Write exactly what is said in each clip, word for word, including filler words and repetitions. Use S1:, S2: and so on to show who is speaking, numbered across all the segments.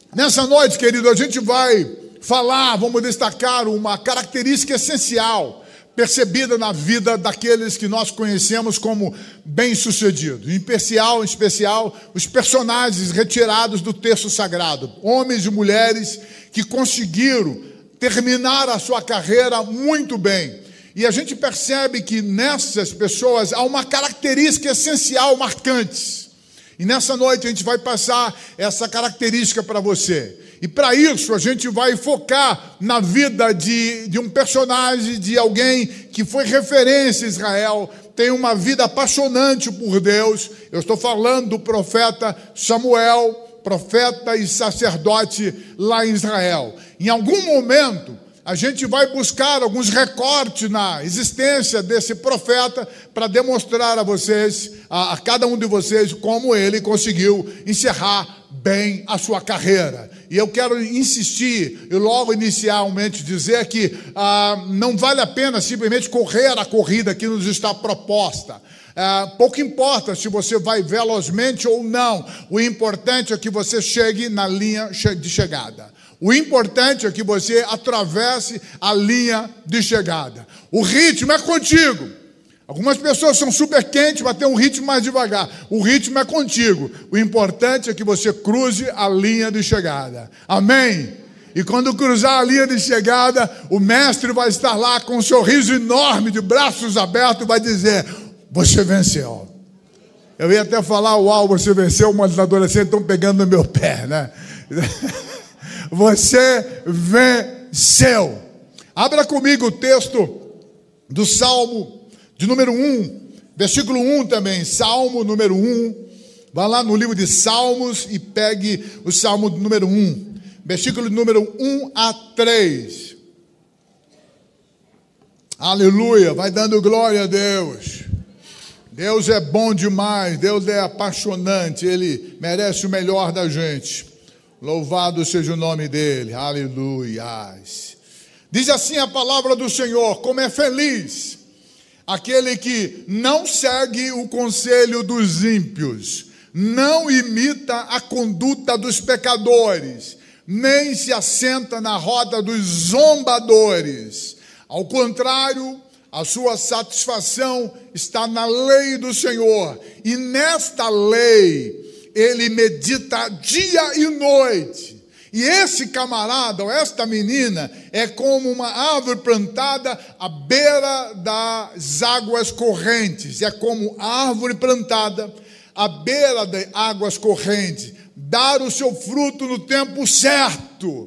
S1: Nessa noite, querido, a gente vai falar, vamos destacar uma característica essencial percebida na vida daqueles que nós conhecemos como bem-sucedidos. Em especial, em especial, os personagens retirados do texto sagrado. Homens e mulheres que conseguiram terminar a sua carreira muito bem. E a gente percebe que nessas pessoas há uma característica essencial, marcante. E nessa noite a gente vai passar essa característica para você. E para isso a gente vai focar na vida de, de um personagem, de alguém que foi referência em Israel, tem uma vida apaixonante por Deus. Eu estou falando do profeta Samuel, profeta e sacerdote lá em Israel. Em algum momento a gente vai buscar alguns recortes na existência desse profeta para demonstrar a vocês, a, a cada um de vocês, como ele conseguiu encerrar bem a sua carreira. E eu quero insistir e logo inicialmente dizer que ah, não vale a pena simplesmente correr a corrida que nos está proposta. Ah, pouco importa se você vai velozmente ou não. O importante é que você chegue na linha de chegada. O importante é que você atravesse a linha de chegada. O ritmo é contigo. Algumas pessoas são super quentes, mas tem um ritmo mais devagar. O ritmo é contigo. O importante é que você cruze a linha de chegada. Amém? E quando cruzar a linha de chegada, o mestre vai estar lá com um sorriso enorme, de braços abertos, e vai dizer: você venceu. Eu ia até falar: uau, você venceu, mas os adolescentes estão pegando no meu pé, né? Você venceu. Abra comigo o texto do Salmo de número um, versículo um também, Salmo número um. Vá lá no livro de Salmos e pegue o Salmo número um, versículo número um a três. Aleluia, vai dando glória a Deus. Deus é bom demais, Deus é apaixonante, Ele merece o melhor da gente. Louvado seja o nome dEle, aleluia. Diz assim a palavra do Senhor: como é feliz aquele que não segue o conselho dos ímpios, não imita a conduta dos pecadores, nem se assenta na roda dos zombadores. Ao contrário, a sua satisfação está na lei do Senhor, e nesta lei ele medita dia e noite. E esse camarada, ou esta menina, é como uma árvore plantada à beira das águas correntes. É como árvore plantada à beira de águas correntes. Dar o seu fruto no tempo certo.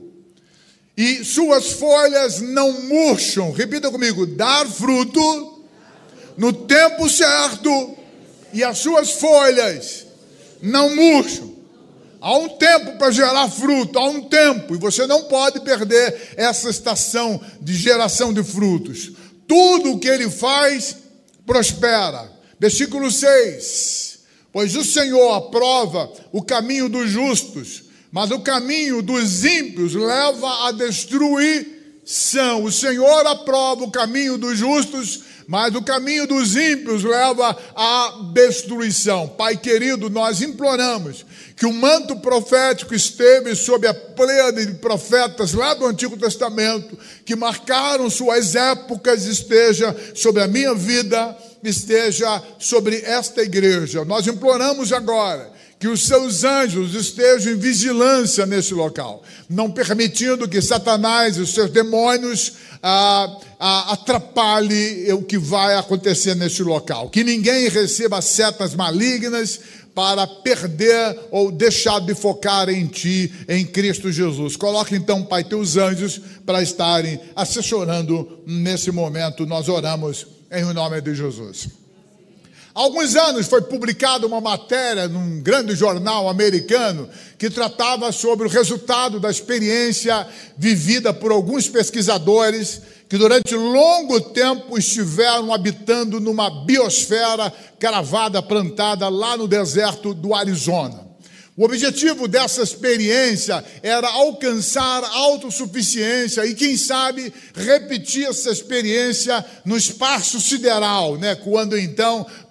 S1: E suas folhas não murcham. Repita comigo: dar fruto no tempo certo. E as suas folhas não murcham. Há um tempo para gerar fruto, há um tempo, e você não pode perder essa estação de geração de frutos. Tudo o que ele faz, prospera. Versículo seis. Pois o Senhor aprova o caminho dos justos, mas o caminho dos ímpios leva à destruição. O Senhor aprova o caminho dos justos, mas o caminho dos ímpios leva à destruição. Pai querido, nós imploramos que o manto profético esteve sobre a pleiade de profetas lá do Antigo Testamento, que marcaram suas épocas, esteja sobre a minha vida, esteja sobre esta igreja. Nós imploramos agora que os seus anjos estejam em vigilância nesse local, não permitindo que Satanás e os seus demônios ah, ah, atrapalhem o que vai acontecer nesse local. Que ninguém receba setas malignas para perder ou deixar de focar em Ti, em Cristo Jesus. Coloque então, Pai, Teus anjos para estarem assessorando nesse momento. Nós oramos em nome de Jesus. Há alguns anos foi publicada uma matéria num grande jornal americano que tratava sobre o resultado da experiência vivida por alguns pesquisadores que durante longo tempo estiveram habitando numa biosfera cravada, plantada lá no deserto do Arizona. O objetivo dessa experiência era alcançar autossuficiência e, quem sabe, repetir essa experiência no espaço sideral, né? Quando então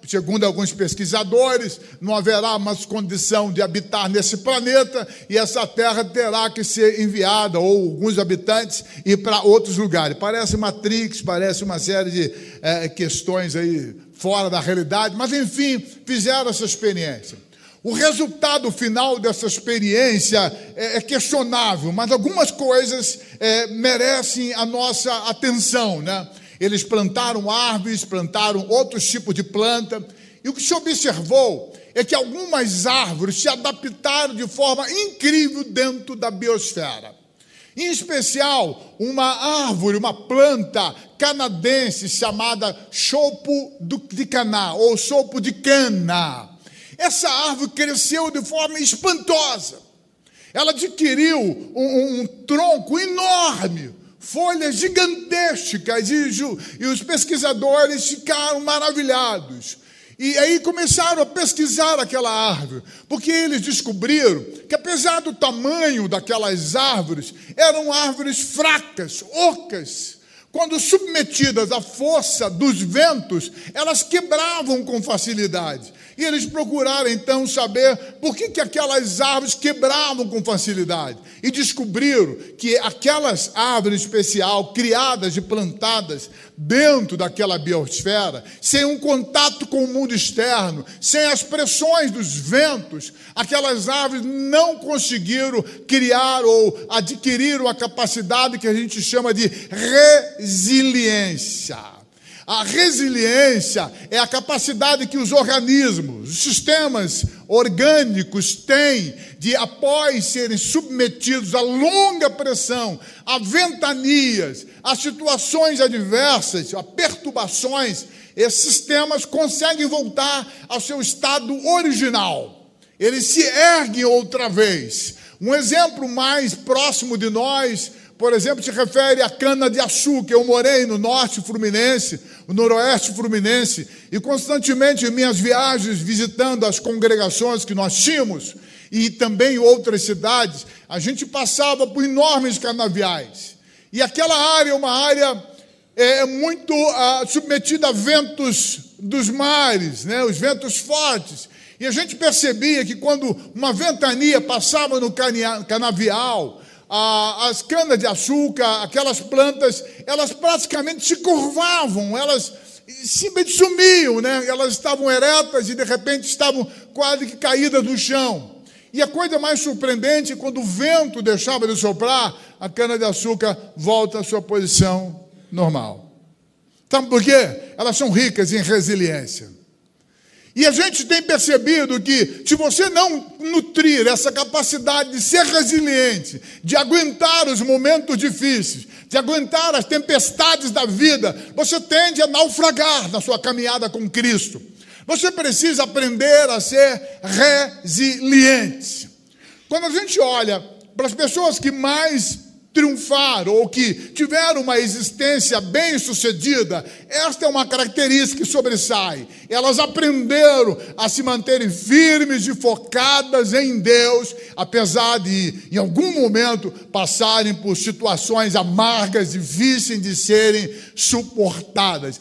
S1: segundo alguns pesquisadores, não haverá mais condição de habitar nesse planeta e essa terra terá que ser enviada, ou alguns habitantes, ir para outros lugares. Parece Matrix, parece uma série de é, questões aí fora da realidade, mas enfim, fizeram essa experiência. O resultado final dessa experiência é, é questionável, mas algumas coisas é, merecem a nossa atenção, né? Eles plantaram árvores, plantaram outros tipos de planta, e o que se observou é que algumas árvores se adaptaram de forma incrível dentro da biosfera. Em especial, uma árvore, uma planta canadense chamada chopo de cana, ou chopo de cana. Essa árvore cresceu de forma espantosa. Ela adquiriu um, um tronco enorme, folhas gigantescas, e, e os pesquisadores ficaram maravilhados. E aí começaram a pesquisar aquela árvore, porque eles descobriram que, apesar do tamanho daquelas árvores, eram árvores fracas, ocas. Quando submetidas à força dos ventos, elas quebravam com facilidade. E eles procuraram, então, saber por que, que aquelas árvores quebravam com facilidade. E descobriram que aquelas árvores especiais, criadas e plantadas dentro daquela biosfera, sem um contato com o mundo externo, sem as pressões dos ventos, aquelas árvores não conseguiram criar ou adquirir uma capacidade que a gente chama de resiliência. A resiliência é a capacidade que os organismos, os sistemas orgânicos têm de, após serem submetidos a longa pressão, a ventanias, a situações adversas, a perturbações, esses sistemas conseguem voltar ao seu estado original. Eles se erguem outra vez. Um exemplo mais próximo de nós, por exemplo, se refere à cana-de-açúcar. Eu morei no norte fluminense, no noroeste fluminense, e constantemente em minhas viagens, visitando as congregações que nós tínhamos, e também outras cidades, a gente passava por enormes canaviais. E aquela área é uma área é, muito ah, submetida a ventos dos mares, né, os ventos fortes. E a gente percebia que quando uma ventania passava no canavial, as canas-de-açúcar, aquelas plantas, elas praticamente se curvavam, elas simplesmente sumiam, né? Elas estavam eretas e, de repente, estavam quase que caídas no chão. E a coisa mais surpreendente, quando o vento deixava de soprar, a cana-de-açúcar volta à sua posição normal. Sabe por quê? Elas são ricas em resiliência. E a gente tem percebido que, se você não nutrir essa capacidade de ser resiliente, de aguentar os momentos difíceis, de aguentar as tempestades da vida, você tende a naufragar na sua caminhada com Cristo. Você precisa aprender a ser resiliente. Quando a gente olha para as pessoas que mais triunfaram ou que tiveram uma existência bem-sucedida, esta é uma característica que sobressai. Elas aprenderam a se manterem firmes e focadas em Deus, apesar de, em algum momento, passarem por situações amargas, difíceis de serem suportadas.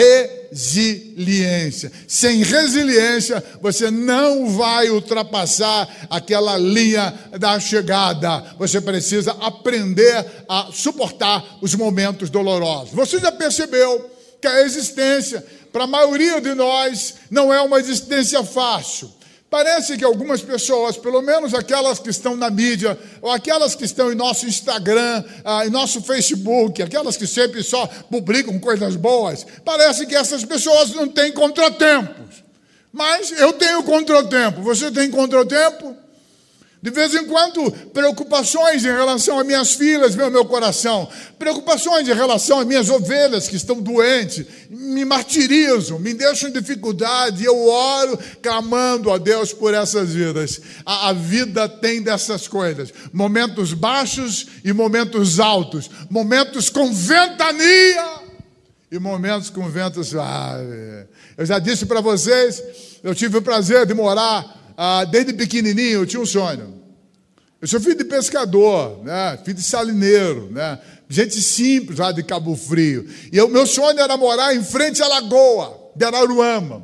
S1: Resiliência. Sem resiliência, você não vai ultrapassar aquela linha da chegada. Você precisa aprender a suportar os momentos dolorosos. Você já percebeu que a existência, para a maioria de nós, não é uma existência fácil. Parece que algumas pessoas, pelo menos aquelas que estão na mídia, ou aquelas que estão em nosso Instagram, ah, em nosso Facebook, aquelas que sempre só publicam coisas boas, parece que essas pessoas não têm contratempos. Mas eu tenho contratempo. Você tem contratempo? De vez em quando, preocupações em relação às minhas filhas, meu, meu coração. Preocupações em relação às minhas ovelhas que estão doentes. Me martirizam, me deixam em dificuldade. Eu oro clamando a Deus por essas vidas. A, a vida tem dessas coisas. Momentos baixos e momentos altos. Momentos com ventania e momentos com ventos suaves. Eu já disse para vocês, eu tive o prazer de morar... Ah, desde pequenininho eu tinha um sonho. Eu sou filho de pescador, né? Filho de salineiro, né? Gente simples lá de Cabo Frio. E o meu sonho era morar em frente à lagoa de Araruama,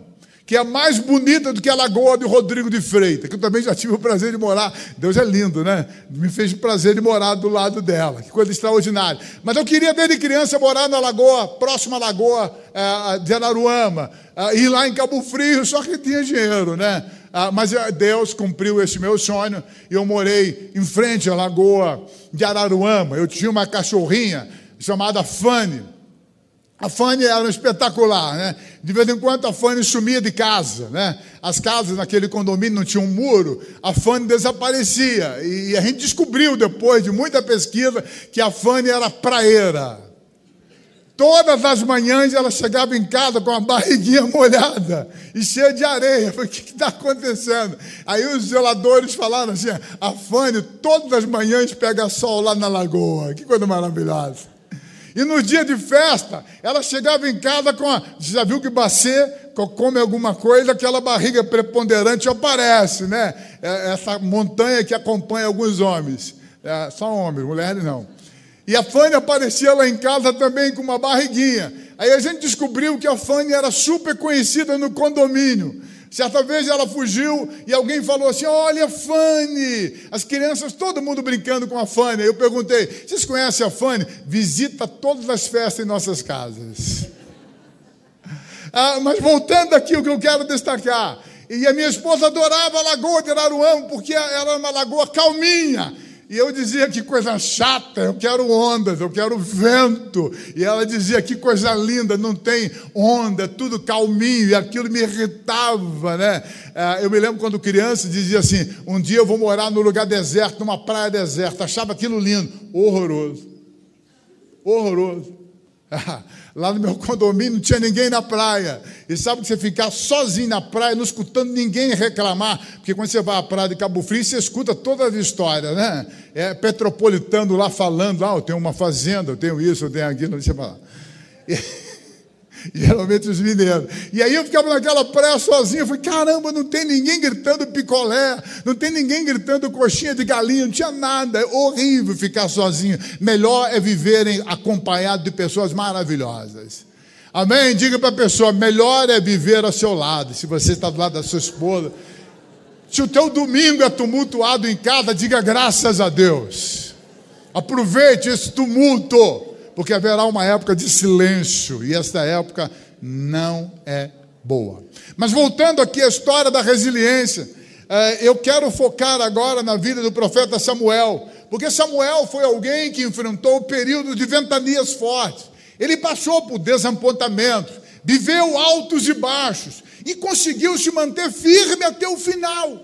S1: que é mais bonita do que a Lagoa de Rodrigo de Freitas, que eu também já tive o prazer de morar. Deus é lindo, né? Me fez o prazer de morar do lado dela, que coisa extraordinária. Mas eu queria, desde criança, morar na Lagoa, próxima à Lagoa é, de Araruama, é, ir lá em Cabo Frio, só que tinha dinheiro, né? Ah, mas Deus cumpriu esse meu sonho e eu morei em frente à Lagoa de Araruama. Eu tinha uma cachorrinha chamada Fanny. A Fanny era espetacular, né? De vez em quando a Fanny sumia de casa, né? As casas naquele condomínio não tinham um muro, a Fanny desaparecia. E a gente descobriu depois de muita pesquisa que a Fanny era praieira. Todas as manhãs ela chegava em casa com a barriguinha molhada e cheia de areia. Eu falei, o que está acontecendo? Aí os zeladores falaram assim, a Fanny todas as manhãs pega sol lá na lagoa. Que coisa maravilhosa. E no dia de festa, ela chegava em casa com a... Você já viu que bacê, come alguma coisa, aquela barriga preponderante aparece, né? Essa montanha que acompanha alguns homens. É, só homens, mulheres não. E a Fanny aparecia lá em casa também com uma barriguinha. Aí a gente descobriu que a Fanny era super conhecida no condomínio. Certa vez ela fugiu e alguém falou assim, olha a Fanny, as crianças, todo mundo brincando com a Fanny. Aí eu perguntei, vocês conhecem a Fanny? Visita todas as festas em nossas casas. Ah, mas voltando aqui, o que eu quero destacar, e a minha esposa adorava a Lagoa de Araruama, porque ela era uma lagoa calminha. E eu dizia, que coisa chata, eu quero ondas, eu quero vento. E ela dizia, que coisa linda, não tem onda, tudo calminho. E aquilo me irritava, né? Eu me lembro quando criança, dizia assim, um dia eu vou morar num lugar deserto, numa praia deserta. Achava aquilo lindo. Horroroso. Horroroso. Lá no meu condomínio não tinha ninguém na praia. E sabe que você ficar sozinho na praia, não escutando ninguém reclamar, porque quando você vai à praia de Cabo Frio, você escuta toda a história, né? É petropolitano lá falando, ah, eu tenho uma fazenda, eu tenho isso, eu tenho aquilo, deixa eu falar. E, geralmente os mineiros. E aí eu ficava naquela praia sozinho, eu falei, caramba, não tem ninguém gritando picolé, não tem ninguém gritando coxinha de galinha, não tinha nada, é horrível ficar sozinho. Melhor é viverem acompanhado de pessoas maravilhosas. Amém? Diga para a pessoa, melhor é viver ao seu lado. Se você está do lado da sua esposa, se o teu domingo é tumultuado em casa, diga graças a Deus. Aproveite esse tumulto, porque haverá uma época de silêncio, e esta época não é boa. Mas voltando aqui à história da resiliência, eu quero focar agora na vida do profeta Samuel, porque Samuel foi alguém que enfrentou o período de ventanias fortes. Ele passou por desapontamentos, viveu altos e baixos, e conseguiu se manter firme até o final.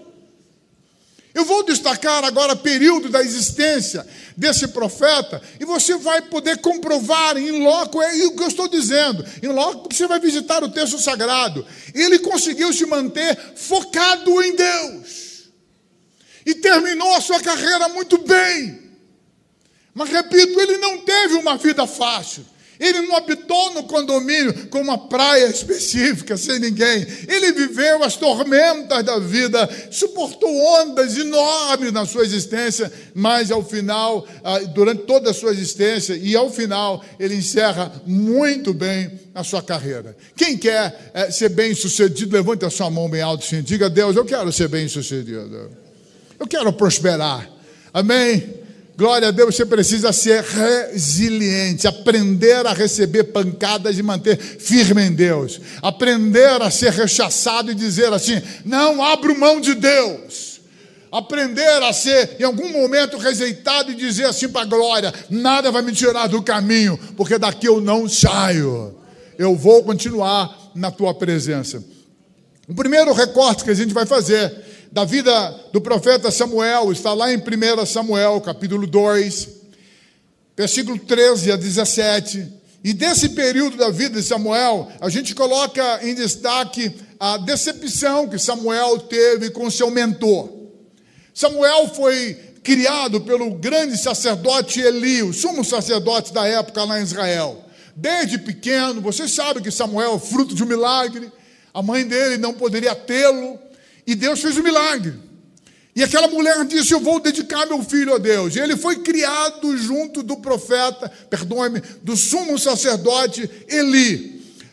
S1: Eu vou destacar agora período da existência desse profeta, e você vai poder comprovar em loco, é o que eu estou dizendo, em loco, porque você vai visitar o texto sagrado. Ele conseguiu se manter focado em Deus, e terminou a sua carreira muito bem. Mas, repito, ele não teve uma vida fácil. Ele não habitou no condomínio com uma praia específica, sem ninguém. Ele viveu as tormentas da vida, suportou ondas enormes na sua existência, mas ao final, durante toda a sua existência, e ao final, ele encerra muito bem a sua carreira. Quem quer ser bem-sucedido, levante a sua mão bem alto assim, diga a Deus, eu quero ser bem-sucedido. Eu quero prosperar. Amém? Glória a Deus, você precisa ser resiliente, aprender a receber pancadas e manter firme em Deus. Aprender a ser rechaçado e dizer assim, não abro mão de Deus. Aprender a ser, em algum momento, rejeitado e dizer assim para a glória, nada vai me tirar do caminho, porque daqui eu não saio. Eu vou continuar na tua presença. O primeiro recorte que a gente vai fazer da vida do profeta Samuel está lá em primeiro Samuel, capítulo dois, versículo treze a dezessete. E desse período da vida de Samuel, a gente coloca em destaque a decepção que Samuel teve com seu mentor. Samuel foi criado pelo grande sacerdote Eli, o sumo sacerdote da época lá em Israel. Desde pequeno, você sabe que Samuel é fruto de um milagre, a mãe dele não poderia tê-lo, e Deus fez um milagre. E aquela mulher disse, eu vou dedicar meu filho a Deus. E ele foi criado junto do profeta, perdoe-me, do sumo sacerdote Eli.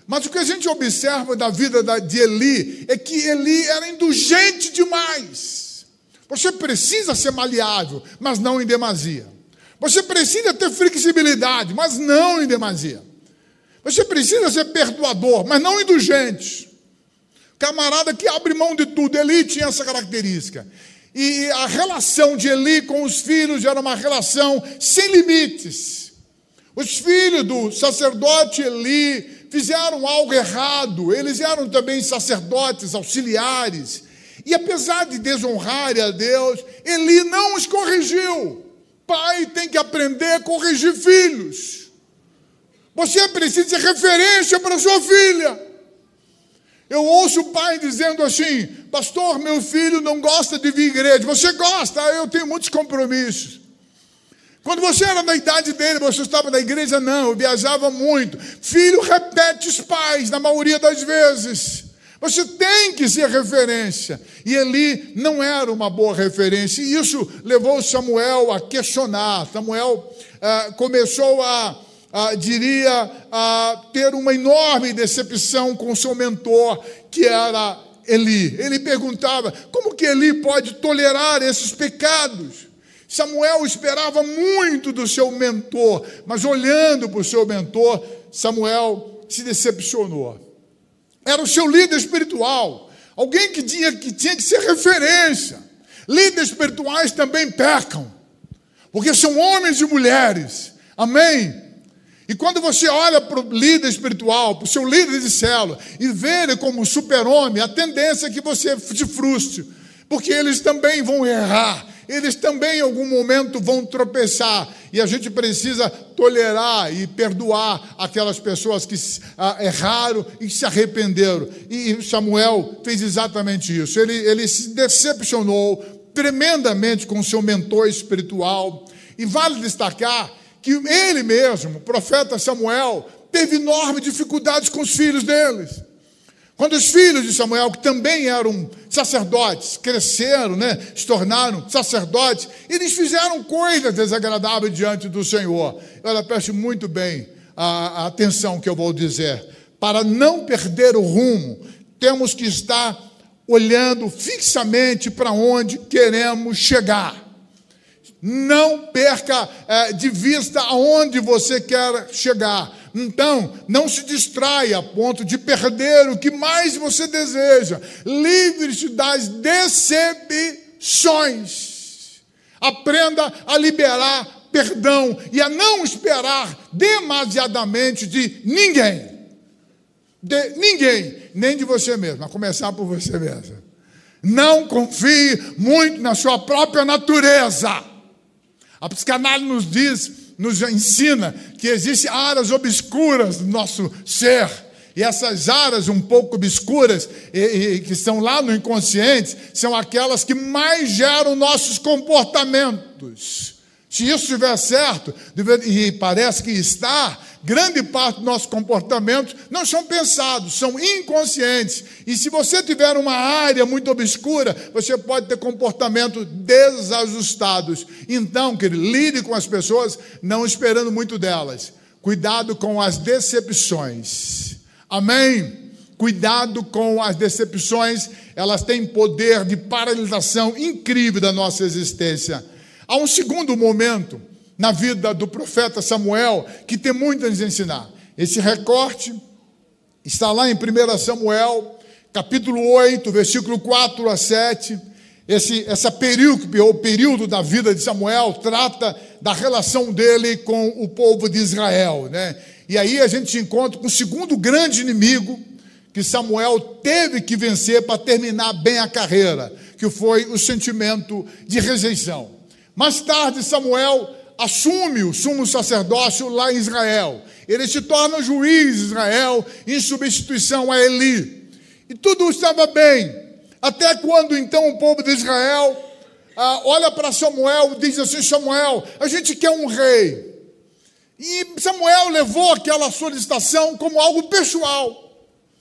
S1: Mas o que a gente observa da vida de Eli é que Eli era indulgente demais. Você precisa ser maleável, mas não em demasia. Você precisa ter flexibilidade, mas não em demasia. Você precisa ser perdoador, mas não indulgente. Camarada que abre mão de tudo. Eli tinha essa característica. E a relação de Eli com os filhos era uma relação sem limites. Os filhos do sacerdote Eli fizeram algo errado. Eles eram também sacerdotes auxiliares. E apesar de desonrarem a Deus, Eli não os corrigiu. Pai tem que aprender a corrigir filhos. Você precisa ser referência para sua filha. Eu ouço o pai dizendo assim: pastor, meu filho não gosta de vir à igreja. Você gosta? Eu tenho muitos compromissos. Quando você era na idade dele, você estava na igreja? Não, eu viajava muito. Filho repete os pais, na maioria das vezes. Você tem que ser referência. E Eli não era uma boa referência. E isso levou Samuel a questionar. Samuel ah, começou a, a, diria, a ter uma enorme decepção com seu mentor, que era Eli. Ele perguntava: como que Eli pode tolerar esses pecados? Samuel esperava muito do seu mentor, mas olhando para o seu mentor, Samuel se decepcionou. Era o seu líder espiritual, alguém que tinha, que tinha que ser referência. Líderes espirituais também pecam, porque são homens e mulheres, amém? E quando você olha para o líder espiritual, para o seu líder de célula, e vê ele como super-homem, a tendência é que você se frustre, porque eles também vão errar. Eles também em algum momento vão tropeçar, e a gente precisa tolerar e perdoar aquelas pessoas que ah, erraram e se arrependeram. E Samuel fez exatamente isso. Ele, ele se decepcionou tremendamente com seu mentor espiritual. E vale destacar que ele mesmo, o profeta Samuel, teve enormes dificuldades com os filhos deles. Quando os filhos de Samuel, que também eram sacerdotes, cresceram, né, se tornaram sacerdotes, eles fizeram coisas desagradáveis diante do Senhor. Olha, preste muito bem a, a atenção que eu vou dizer. Para não perder o rumo, temos que estar olhando fixamente para onde queremos chegar. Não perca é, de vista aonde você quer chegar. Então, não se distraia a ponto de perder o que mais você deseja. Livre-se das decepções. Aprenda a liberar perdão e a não esperar demasiadamente de ninguém. De ninguém, nem de você mesmo, a começar por você mesmo. Não confie muito na sua própria natureza. A psicanálise nos diz, nos ensina que existem áreas obscuras no nosso ser. E essas áreas um pouco obscuras, e, e, que estão lá no inconsciente, são aquelas que mais geram nossos comportamentos. Se isso estiver certo, e parece que está, grande parte dos nossos comportamentos não são pensados, são inconscientes. E se você tiver uma área muito obscura, você pode ter comportamentos desajustados. Então, querido, lide com as pessoas não esperando muito delas. Cuidado com as decepções. Amém? Cuidado com as decepções, elas têm poder de paralisação incrível da nossa existência. Há um segundo momento na vida do profeta Samuel que tem muito a nos ensinar. Esse recorte está lá em primeiro Samuel, capítulo oito, versículo quatro a sete. Esse, essa período, o período da vida de Samuel trata da relação dele com o povo de Israel, né? E aí a gente se encontra com o segundo grande inimigo que Samuel teve que vencer para terminar bem a carreira, que foi o sentimento de rejeição. Mais tarde, Samuel assume o sumo sacerdócio lá em Israel. Ele se torna juiz de Israel em substituição a Eli. E tudo estava bem, até quando então o povo de Israel ah, olha para Samuel e diz assim: Samuel, a gente quer um rei. E Samuel levou aquela solicitação como algo pessoal.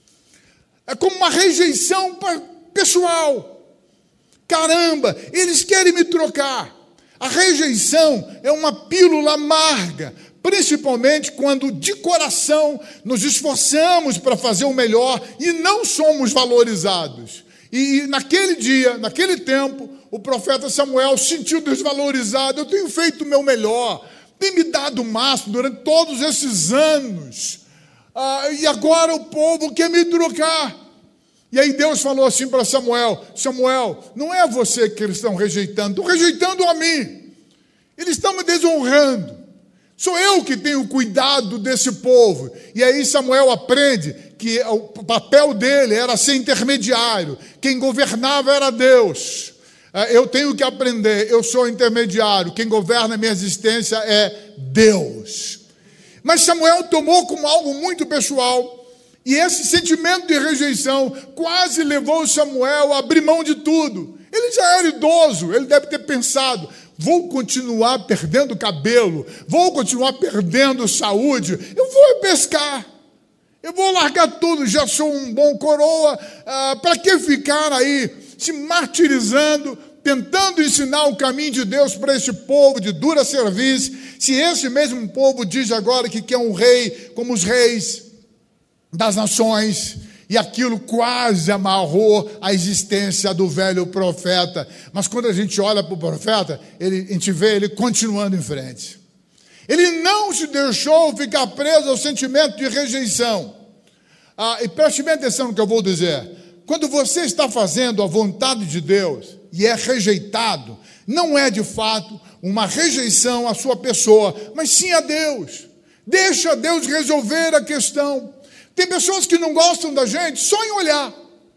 S1: É como uma rejeição pessoal. Caramba, eles querem me trocar. A rejeição é uma pílula amarga principalmente quando de coração nos esforçamos para fazer o melhor e não somos valorizados. E naquele dia, naquele tempo, o profeta Samuel se sentiu desvalorizado. Eu tenho feito o meu melhor, tenho me dado o máximo durante todos esses anos, ah, e agora o povo quer me trocar. E aí Deus falou assim para Samuel: Samuel, não é você que eles estão rejeitando, estão rejeitando a mim, eles estão me desonrando, sou eu que tenho cuidado desse povo. E aí Samuel aprende que o papel dele era ser intermediário, quem governava era Deus. Eu tenho que aprender, eu sou intermediário, quem governa a minha existência é Deus. Mas Samuel tomou como algo muito pessoal, e esse sentimento de rejeição quase levou Samuel a abrir mão de tudo. Ele já era idoso, ele deve ter pensado: vou continuar perdendo cabelo, vou continuar perdendo saúde, eu vou pescar, eu vou largar tudo, já sou um bom coroa, ah, para que ficar aí se martirizando, tentando ensinar o caminho de Deus para esse povo de dura serviço, se esse mesmo povo diz agora que quer um rei como os reis das nações, e aquilo quase amarrou a existência do velho profeta. Mas quando a gente olha para o profeta, ele, a gente vê ele continuando em frente. Ele não se deixou ficar preso ao sentimento de rejeição. Ah, e preste bem atenção no que eu vou dizer. Quando você está fazendo a vontade de Deus e é rejeitado, não é de fato uma rejeição à sua pessoa, mas sim a Deus. Deixa Deus resolver a questão. Tem pessoas que não gostam da gente só em olhar.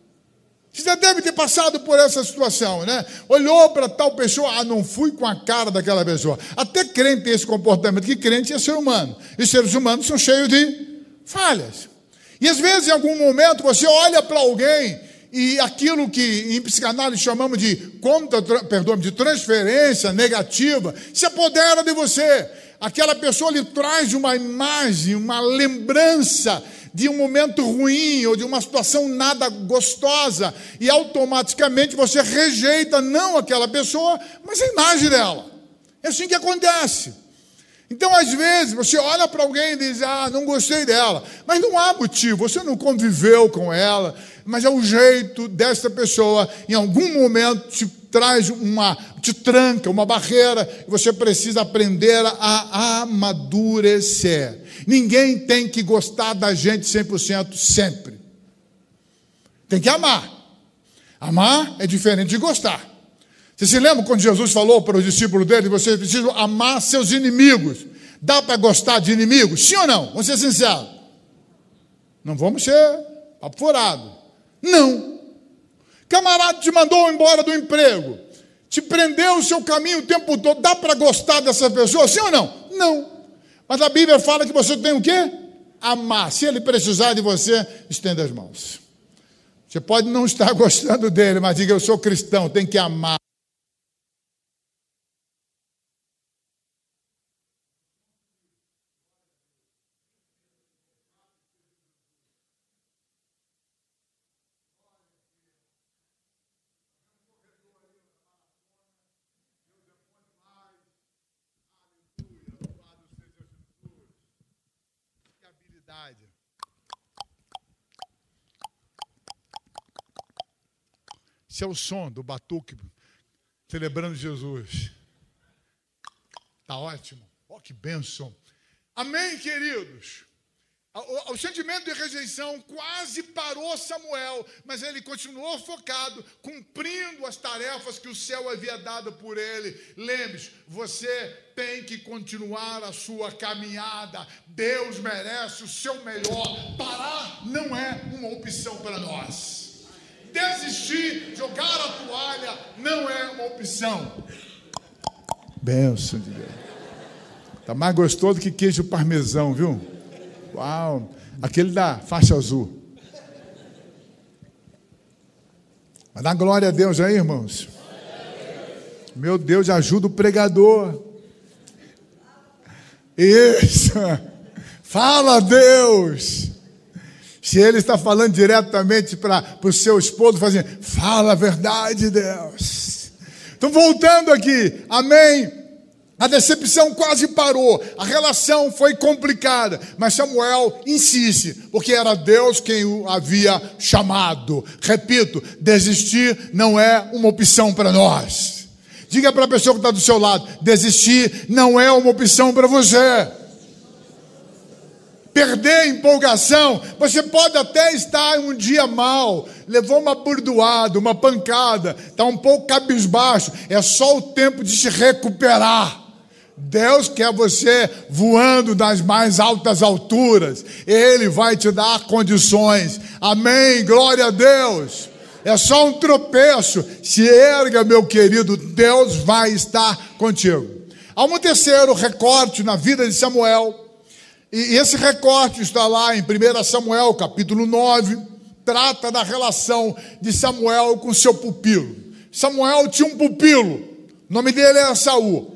S1: Você já deve ter passado por essa situação, né? Olhou para tal pessoa, ah, não fui com a cara daquela pessoa. Até crente tem esse comportamento, que crente é ser humano. E seres humanos são cheios de falhas. E às vezes, em algum momento, você olha para alguém e aquilo que em psicanálise chamamos de conta, perdão, de transferência negativa, se apodera de você. Aquela pessoa lhe traz uma imagem, uma lembrança de um momento ruim ou de uma situação nada gostosa, e automaticamente você rejeita não aquela pessoa, mas a imagem dela. É assim que acontece. Então, às vezes, você olha para alguém e diz: ah, não gostei dela, mas não há motivo, você não conviveu com ela, mas é o jeito dessa pessoa, em algum momento, te traz uma, te tranca, uma barreira, e você precisa aprender a amadurecer. Ninguém tem que gostar da gente cem por cento sempre. Tem que amar. Amar é diferente de gostar. Você se lembra quando Jesus falou para os discípulos dele: vocês precisam amar seus inimigos? Dá para gostar de inimigos? Sim ou não? Vamos ser sinceros. Não vamos ser papo furado. Não. Camarada te mandou embora do emprego, te prendeu o seu caminho o tempo todo. Dá para gostar dessa pessoa? Sim ou não? Não. Mas a Bíblia fala que você tem o quê? Amar. Se ele precisar de você, estenda as mãos. Você pode não estar gostando dele, mas diga: eu sou cristão, tem que amar. Esse é o som do batuque celebrando Jesus. Está ótimo. Oh, que bênção. Amém, queridos? O, o sentimento de rejeição quase parou Samuel, mas ele continuou focado, cumprindo as tarefas que o céu havia dado por ele. Lembre-se, você tem que continuar a sua caminhada. Deus merece o seu melhor. Parar não é uma opção para nós. Desistir, jogar a toalha, não é uma opção. Bênção de Deus. Está mais gostoso que queijo parmesão, viu? Uau! Aquele da faixa azul. Mas dá glória a Deus aí, irmãos. Meu Deus, ajuda o pregador. Isso. Fala, Deus. Se ele está falando diretamente para o seu esposo, fazendo: fala a verdade, Deus. Então, voltando aqui, amém. A decepção quase parou, a relação foi complicada, mas Samuel insiste, porque era Deus quem o havia chamado. Repito, desistir não é uma opção para nós. Diga para a pessoa que está do seu lado, desistir não é uma opção para você. Perder a empolgação, você pode até estar um dia mal, levou uma burdoada, uma pancada, está um pouco cabisbaixo, é só o tempo de se recuperar. Deus quer você voando das mais altas alturas, Ele vai te dar condições, amém, glória a Deus. É só um tropeço, se erga, meu querido, Deus vai estar contigo. Há um terceiro recorte na vida de Samuel, e esse recorte está lá em primeiro Samuel, capítulo nove, trata da relação de Samuel com seu pupilo. Samuel tinha um pupilo, o nome dele era Saul.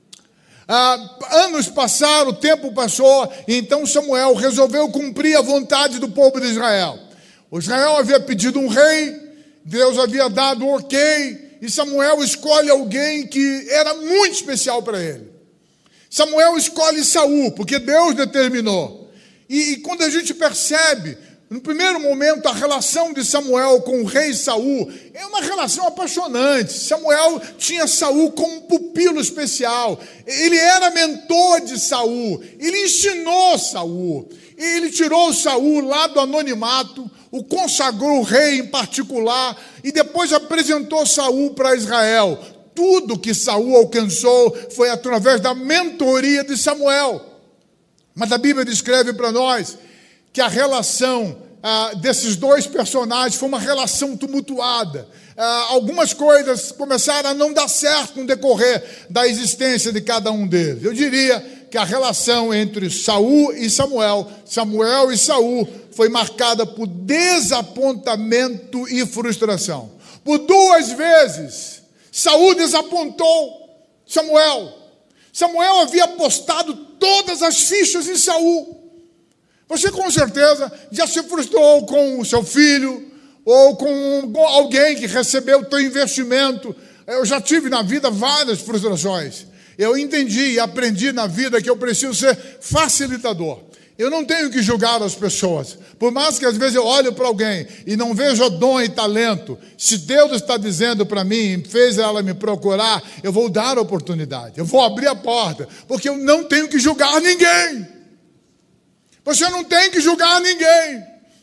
S1: Ah, anos passaram, o tempo passou, e então Samuel resolveu cumprir a vontade do povo de Israel. O Israel havia pedido um rei, Deus havia dado um ok, e Samuel escolhe alguém que era muito especial para ele. Samuel escolhe Saul, porque Deus determinou. E, e quando a gente percebe, no primeiro momento, a relação de Samuel com o rei Saul é uma relação apaixonante. Samuel tinha Saul como um pupilo especial. Ele era mentor de Saul. Ele ensinou Saul. Ele tirou Saul lá do anonimato, o consagrou rei em particular e depois apresentou Saul para Israel. Tudo que Saul alcançou foi através da mentoria de Samuel. Mas a Bíblia descreve para nós que a relação ah, desses dois personagens foi uma relação tumultuada. Ah, algumas coisas começaram a não dar certo no decorrer da existência de cada um deles. Eu diria que a relação entre Saul e Samuel, Samuel e Saul, foi marcada por desapontamento e frustração. Por duas vezes, Saul desapontou Samuel. Samuel havia apostado todas as fichas em Saul. Você com certeza já se frustrou com o seu filho ou com alguém que recebeu o teu investimento. Eu já tive na vida várias frustrações. Eu entendi e aprendi na vida que eu preciso ser facilitador. Eu não tenho que julgar as pessoas. Por mais que às vezes eu olho para alguém e não vejo dom e talento, se Deus está dizendo para mim, fez ela me procurar, eu vou dar a oportunidade, eu vou abrir a porta, porque eu não tenho que julgar ninguém. Você não tem que julgar ninguém.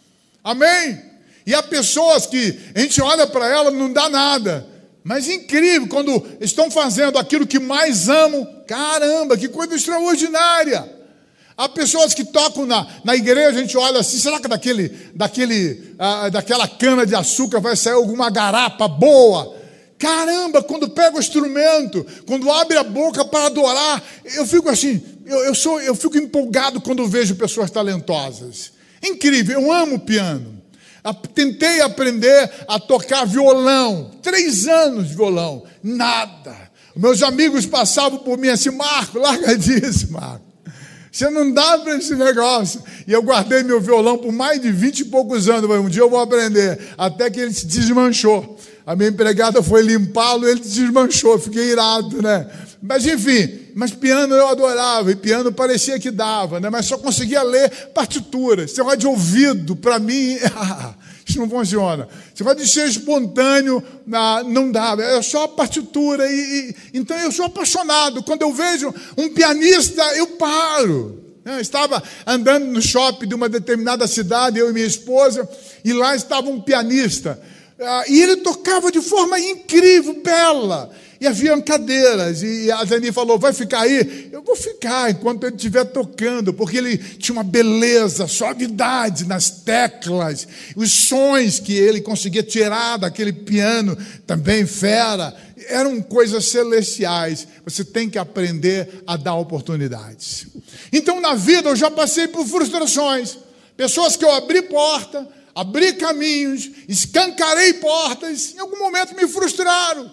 S1: Amém? E há pessoas que a gente olha para ela e não dá nada. Mas incrível, quando estão fazendo aquilo que mais amam, caramba, que coisa extraordinária. Há pessoas que tocam na, na igreja, a gente olha assim, será que daquele, daquele, ah, daquela cana de açúcar vai sair alguma garapa boa? Caramba, quando pega o instrumento, quando abre a boca para adorar, eu fico assim, eu, eu, sou, eu fico empolgado quando vejo pessoas talentosas. Incrível, eu amo piano. Tentei aprender a tocar violão, três anos de violão, nada. Meus amigos passavam por mim assim, Marco, larga disso, Marco. Você não dá para esse negócio. E eu guardei meu violão por mais de vinte e poucos anos. Um dia eu vou aprender. Até que ele se desmanchou. A minha empregada foi limpá-lo e ele se desmanchou. Fiquei irado, né? Mas enfim, mas piano eu adorava. E piano parecia que dava, né? Mas só conseguia ler partituras. Esse negócio de ouvido, para mim, isso não funciona. Esse negócio de ser espontâneo, não dava. É só partitura. E, e, então eu sou apaixonado. Quando eu vejo um pianista, eu paro. Eu estava andando no shopping de uma determinada cidade, eu e minha esposa, e lá estava um pianista. E ele tocava de forma incrível, bela. E havia cadeiras, e a Zeni falou, vai ficar aí? Eu vou ficar enquanto ele estiver tocando, porque ele tinha uma beleza, suavidade nas teclas, os sons que ele conseguia tirar daquele piano, também fera, eram coisas celestiais. Você tem que aprender a dar oportunidades. Então, na vida, eu já passei por frustrações, pessoas que eu abri porta, abri caminhos, escancarei portas, em algum momento me frustraram.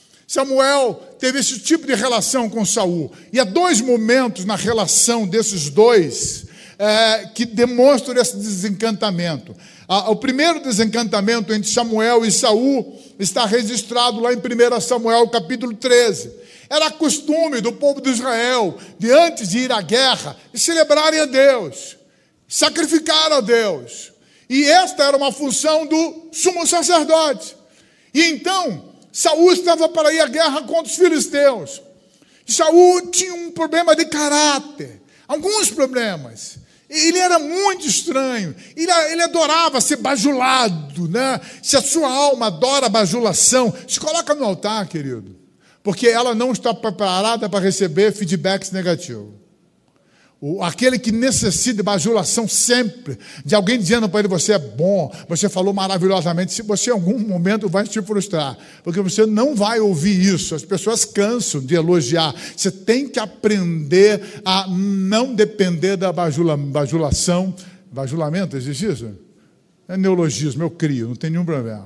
S1: Samuel teve esse tipo de relação com Saul. E há dois momentos na relação desses dois é, que demonstram esse desencantamento. Ah, o primeiro desencantamento entre Samuel e Saul está registrado lá em primeiro Samuel, capítulo treze. Era costume do povo de Israel, de antes de ir à guerra, celebrarem a Deus, sacrificar a Deus. E esta era uma função do sumo sacerdote. E então, Saul estava para ir à guerra contra os filisteus. Saul tinha um problema de caráter, alguns problemas. Ele era muito estranho, ele, ele adorava ser bajulado, né? Se a sua alma adora a bajulação, se coloca no altar, querido, porque ela não está preparada para receber feedbacks negativos. O, aquele que necessita de bajulação sempre, de alguém dizendo para ele, você é bom, você falou maravilhosamente, se você em algum momento vai te frustrar, porque você não vai ouvir isso, as pessoas cansam de elogiar. Você tem que aprender a não depender da bajula, bajulação. Bajulamento, existe isso? É neologismo, eu crio, não tem nenhum problema.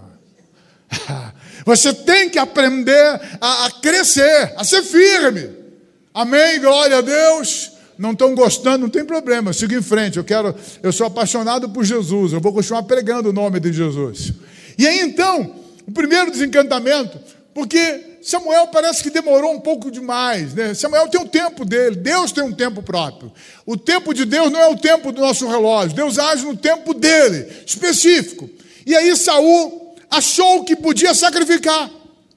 S1: Você tem que aprender a, a crescer, a ser firme. Amém, glória a Deus. Não estão gostando, não tem problema, eu sigo em frente, eu quero, eu sou apaixonado por Jesus, eu vou continuar pregando o nome de Jesus. E aí então, o primeiro desencantamento, porque Samuel parece que demorou um pouco demais, né? Samuel tem um tempo dele, Deus tem um tempo próprio. O tempo de Deus não é o tempo do nosso relógio, Deus age no tempo dele, específico. E aí Saul achou que podia sacrificar,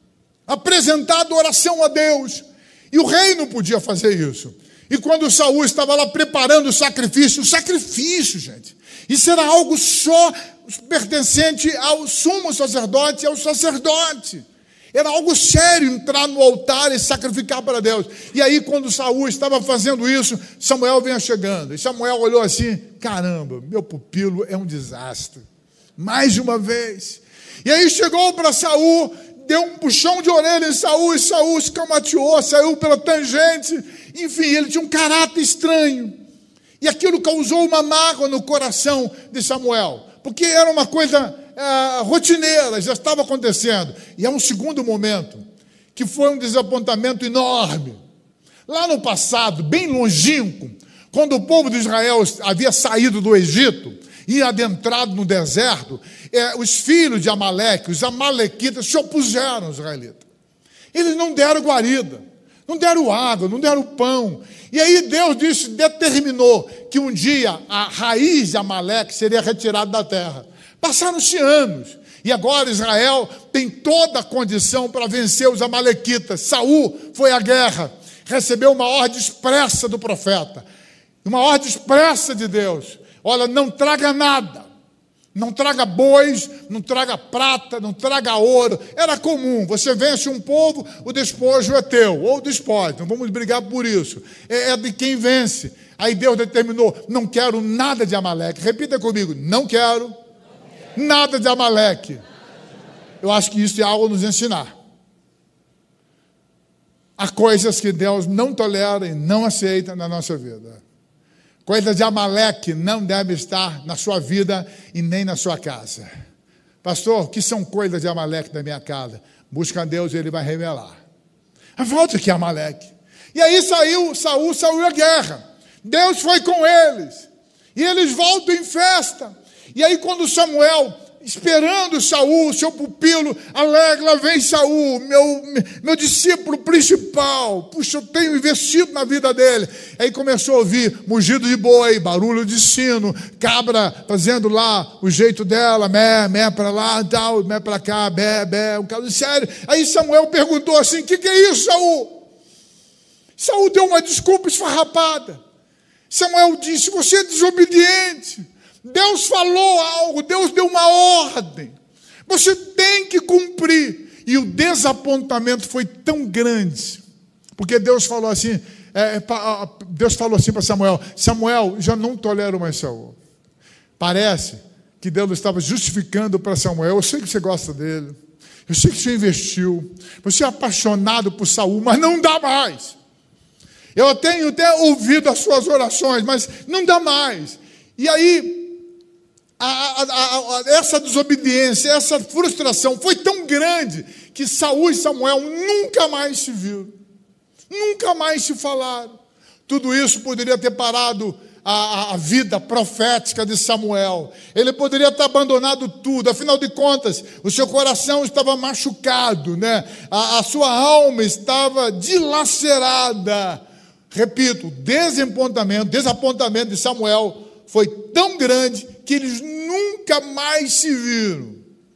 S1: apresentar adoração a Deus, e o rei não podia fazer isso. E quando Saul estava lá preparando o sacrifício, o sacrifício, gente, isso era algo só pertencente ao sumo sacerdote e ao sacerdote. Era algo sério entrar no altar e sacrificar para Deus. E aí, quando Saul estava fazendo isso, Samuel vinha chegando. E Samuel olhou assim, caramba, meu pupilo é um desastre. Mais de uma vez. E aí chegou para Saul, deu um puxão de orelha em Saul, e Saul escamateou, saiu pela tangente. Enfim, ele tinha um caráter estranho. E aquilo causou uma mágoa no coração de Samuel, porque era uma coisa é, rotineira, já estava acontecendo. E há um segundo momento, que foi um desapontamento enorme. Lá no passado, bem longínquo, quando o povo de Israel havia saído do Egito e adentrado no deserto, é, os filhos de Amaleque, os amalequitas, se opuseram aos israelitas. Eles não deram guarida. Não deram água, não deram pão. E aí Deus disse, determinou que um dia a raiz de Amaleque seria retirada da terra. Passaram-se anos. E agora Israel tem toda a condição para vencer os amalequitas. Saul foi à guerra, recebeu uma ordem expressa do profeta. Uma ordem expressa de Deus. Olha, não traga nada. Não traga bois, não traga prata, não traga ouro. Era comum, você vence um povo, o despojo é teu, ou o despojo, não vamos brigar por isso. É, é de quem vence. Aí Deus determinou, não quero nada de Amaleque. Repita comigo, não quero, não quero. nada de Amaleque. Eu acho que isso é algo a nos ensinar. Há coisas que Deus não tolera e não aceita na nossa vida. Coisas de Amaleque não devem estar na sua vida e nem na sua casa. Pastor, o que são coisas de Amaleque da minha casa? Busca a Deus e Ele vai revelar. Volte aqui, Amaleque. E aí saiu, Saul saiu à guerra. Deus foi com eles. E eles voltam em festa. E aí quando Samuel, esperando Saul, seu pupilo, alegre, lá vem Saul, meu, meu discípulo principal. Puxa, eu tenho investido na vida dele. Aí começou a ouvir mugido de boi, barulho de sino, cabra fazendo lá o jeito dela, mé, mé para lá, tal, mé para cá, bé, bé, um caso sério. Aí Samuel perguntou assim, o que, que é isso, Saul? Saul deu uma desculpa esfarrapada. Samuel disse, você é desobediente. Deus falou algo, Deus deu uma ordem. Você tem que cumprir. E o desapontamento foi tão grande, porque Deus falou assim, é, Deus falou assim para Samuel, Samuel, já não tolero mais Saul. Parece que Deus estava justificando para Samuel, eu sei que você gosta dele, eu sei que você investiu, você é apaixonado por Saul, mas não dá mais. Eu tenho até ouvido as suas orações, mas não dá mais. E aí, A, a, a, a, essa desobediência, essa frustração foi tão grande que Saul e Samuel nunca mais se viram, nunca mais se falaram. Tudo isso poderia ter parado a, a vida profética de Samuel. Ele poderia ter abandonado tudo, afinal de contas, o seu coração estava machucado, né? a, a sua alma estava dilacerada. Repito, o desapontamento, desapontamento de Samuel foi tão grande que eles nunca mais se viram.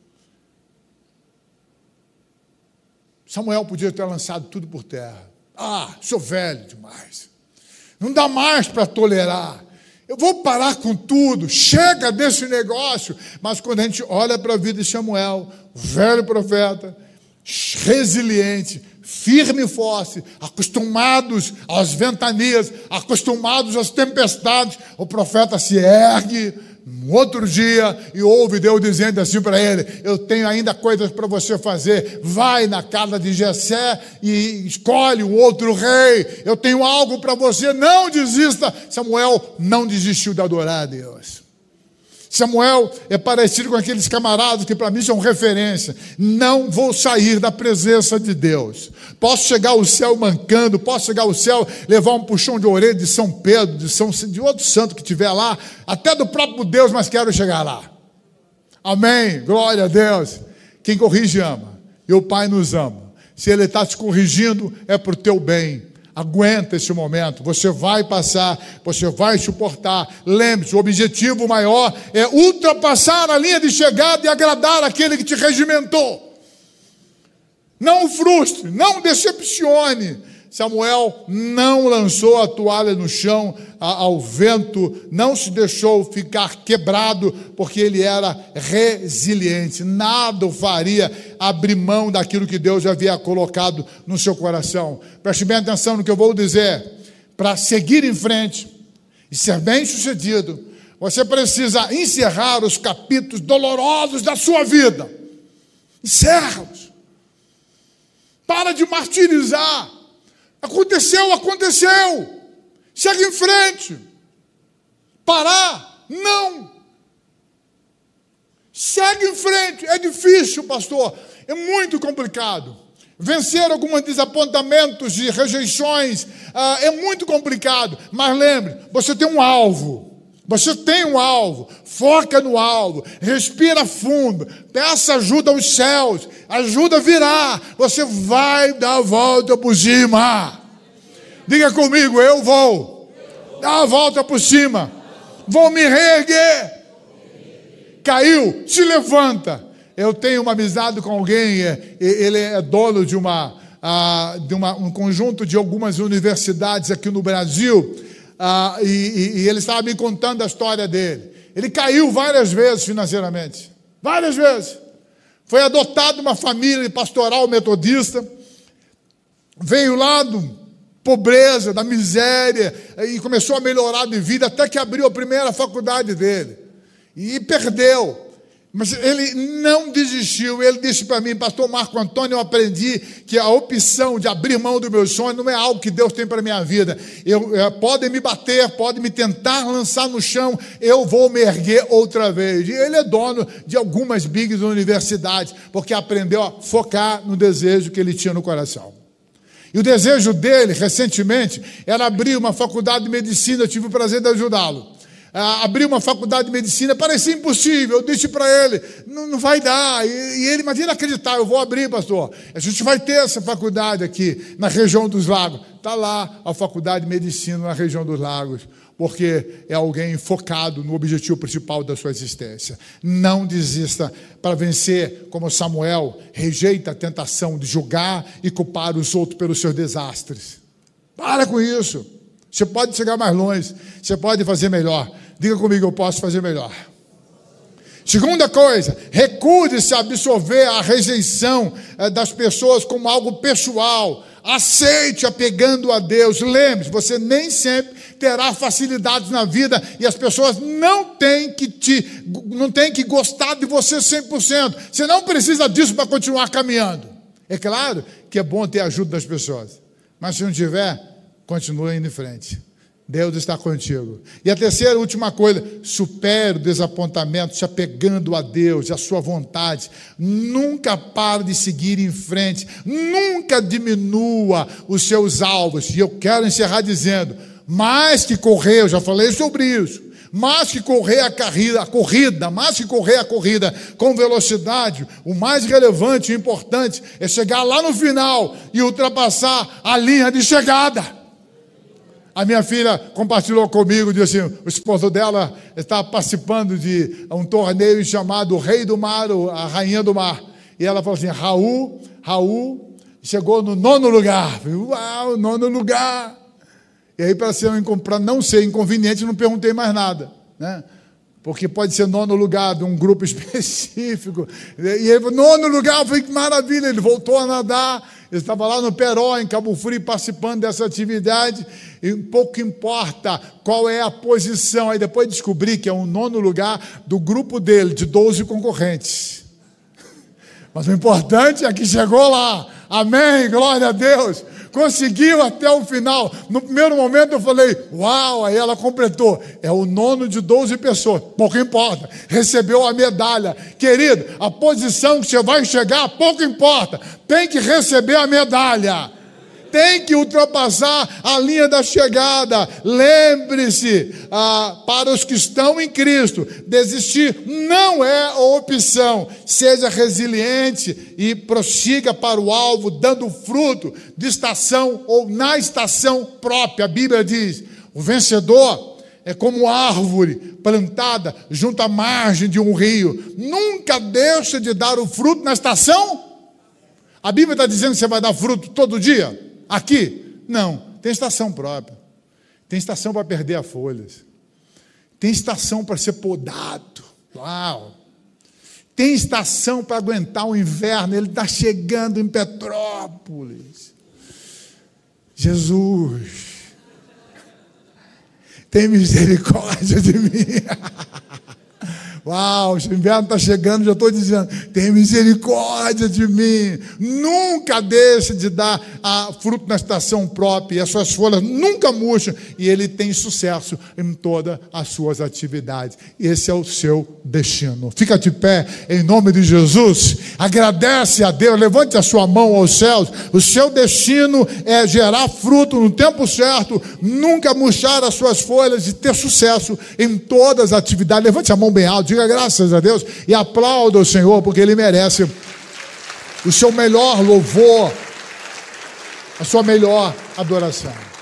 S1: Samuel podia ter lançado tudo por terra. Ah, sou velho demais. Não dá mais para tolerar. Eu vou parar com tudo. Chega desse negócio. Mas quando a gente olha para a vida de Samuel, velho profeta, resiliente, firme e forte, acostumados às ventanias, acostumados às tempestades, o profeta se ergue no outro dia e ouve Deus dizendo assim para ele: eu tenho ainda coisas para você fazer, vai na casa de Jessé e escolhe um outro rei, eu tenho algo para você, não desista. Samuel não desistiu de adorar a Deus. Samuel é parecido com aqueles camaradas que para mim são referência. Não vou sair da presença de Deus. Posso chegar ao céu mancando, posso chegar ao céu, levar um puxão de orelha de São Pedro, de, São, de outro santo que estiver lá, até do próprio Deus, mas quero chegar lá. Amém, glória a Deus. Quem corrige ama, e o Pai nos ama. Se Ele está te corrigindo, é para o teu bem. Aguenta esse momento, você vai passar, você vai suportar. Lembre-se, o objetivo maior é ultrapassar a linha de chegada e agradar aquele que te regimentou. Não o frustre, não o decepcione. Samuel não lançou a toalha no chão ao vento, não se deixou ficar quebrado, porque ele era resiliente. Nada o faria abrir mão daquilo que Deus havia colocado no seu coração. Preste bem atenção no que eu vou dizer. Para seguir em frente e ser bem sucedido, você precisa encerrar os capítulos dolorosos da sua vida. Encerra-os. Para de martirizar. Aconteceu, aconteceu. Segue em frente. Parar? Não. Segue em frente. É difícil, pastor. É muito complicado. Vencer alguns desapontamentos e rejeições ah, é muito complicado. Mas lembre, você tem um alvo. Você tem um alvo, foca no alvo, respira fundo, peça ajuda aos céus, ajuda virá, você vai dar a volta por cima. Diga comigo, eu vou dar a volta por cima, vou me reerguer. Caiu, se levanta. Eu tenho uma amizade com alguém, ele é dono de, uma, de uma, um conjunto de algumas universidades aqui no Brasil. Ah, e, e, e ele estava me contando a história dele. Ele caiu várias vezes financeiramente, várias vezes. Foi adotado uma família pastoral metodista, veio lá da pobreza, da miséria, e começou a melhorar de vida, até que abriu a primeira faculdade dele, e perdeu. Mas ele não desistiu. Ele disse para mim: pastor Marco Antônio, eu aprendi que a opção de abrir mão do meu sonho não é algo que Deus tem para a minha vida. Eu, eu, podem me bater, podem me tentar lançar no chão, eu vou me erguer outra vez. E ele é dono de algumas bigs universidades, porque aprendeu a focar no desejo que ele tinha no coração. E o desejo dele, recentemente, era abrir uma faculdade de medicina. Eu tive o prazer de ajudá-lo. Ah, abrir uma faculdade de medicina parecia impossível. Eu disse para ele: não, não vai dar. E, e ele, mas inacreditável, eu vou abrir, pastor. A gente vai ter essa faculdade aqui na região dos lagos. Está lá a faculdade de medicina na região dos lagos, porque é alguém focado no objetivo principal da sua existência. Não desista. Para vencer, como Samuel, rejeita a tentação de julgar e culpar os outros pelos seus desastres. Para com isso. Você pode chegar mais longe, você pode fazer melhor. Diga comigo, eu posso fazer melhor. Segunda coisa, recuse-se a absorver a rejeição das pessoas como algo pessoal. Aceite apegando a Deus. Lembre-se, você nem sempre terá facilidades na vida e as pessoas não têm que te, não têm que gostar de você cem por cento. Você não precisa disso para continuar caminhando. É claro que é bom ter a ajuda das pessoas, mas se não tiver, continue indo em frente. Deus está contigo. E a terceira e última coisa, supere o desapontamento, se apegando a Deus, a sua vontade. Nunca pare de seguir em frente. Nunca diminua os seus alvos. E eu quero encerrar dizendo: mais que correr, eu já falei sobre isso, mais que correr a corrida, a corrida, mais que correr a corrida com velocidade, o mais relevante e importante é chegar lá no final e ultrapassar a linha de chegada. A minha filha compartilhou comigo, disse assim, o esposo dela está participando de um torneio chamado Rei do Mar, a Rainha do Mar. E ela falou assim, Raul, Raul chegou no nono lugar. Uau, nono lugar. E aí, para não ser inconveniente, não perguntei mais nada, né? Porque pode ser nono lugar de um grupo específico. E ele falou, nono lugar, eu falei, que maravilha. Ele voltou a nadar, ele estava lá no Peró, em Cabo Frio, participando dessa atividade. E pouco importa qual é a posição. Aí depois descobri que é o nono lugar do grupo dele, de doze concorrentes. Mas o importante é que chegou lá. Amém, glória a Deus. Conseguiu até o final. No primeiro momento eu falei, uau, aí ela completou. É o nono de doze pessoas. Pouco importa. Recebeu a medalha. Querido, a posição que você vai chegar, pouco importa. Tem que receber a medalha. Tem que ultrapassar a linha da chegada. Lembre-se, ah, para os que estão em Cristo, desistir não é a opção. Seja resiliente e prossiga para o alvo, dando fruto de estação ou na estação própria. A Bíblia diz, o vencedor é como árvore plantada junto à margem de um rio. Nunca deixa de dar o fruto na estação. A Bíblia está dizendo que você vai dar fruto todo dia? Aqui? Não, tem estação própria. Tem estação para perder as folhas. Tem estação para ser podado. Uau! Tem estação para aguentar o inverno. Ele está chegando em Petrópolis. Jesus, tem misericórdia de mim. Uau, o inverno está chegando, já estou dizendo, tem misericórdia de mim. Nunca deixe de dar a fruto na estação própria, e as suas folhas nunca murcham, e ele tem sucesso em todas as suas atividades. Esse é o seu destino. Fica de pé, em nome de Jesus, agradece a Deus, levante a sua mão aos céus. O seu destino é gerar fruto no tempo certo, nunca murchar as suas folhas e ter sucesso em todas as atividades. Levante a mão bem alta, diga graças a Deus e aplauda o Senhor, porque Ele merece o seu melhor louvor, a sua melhor adoração.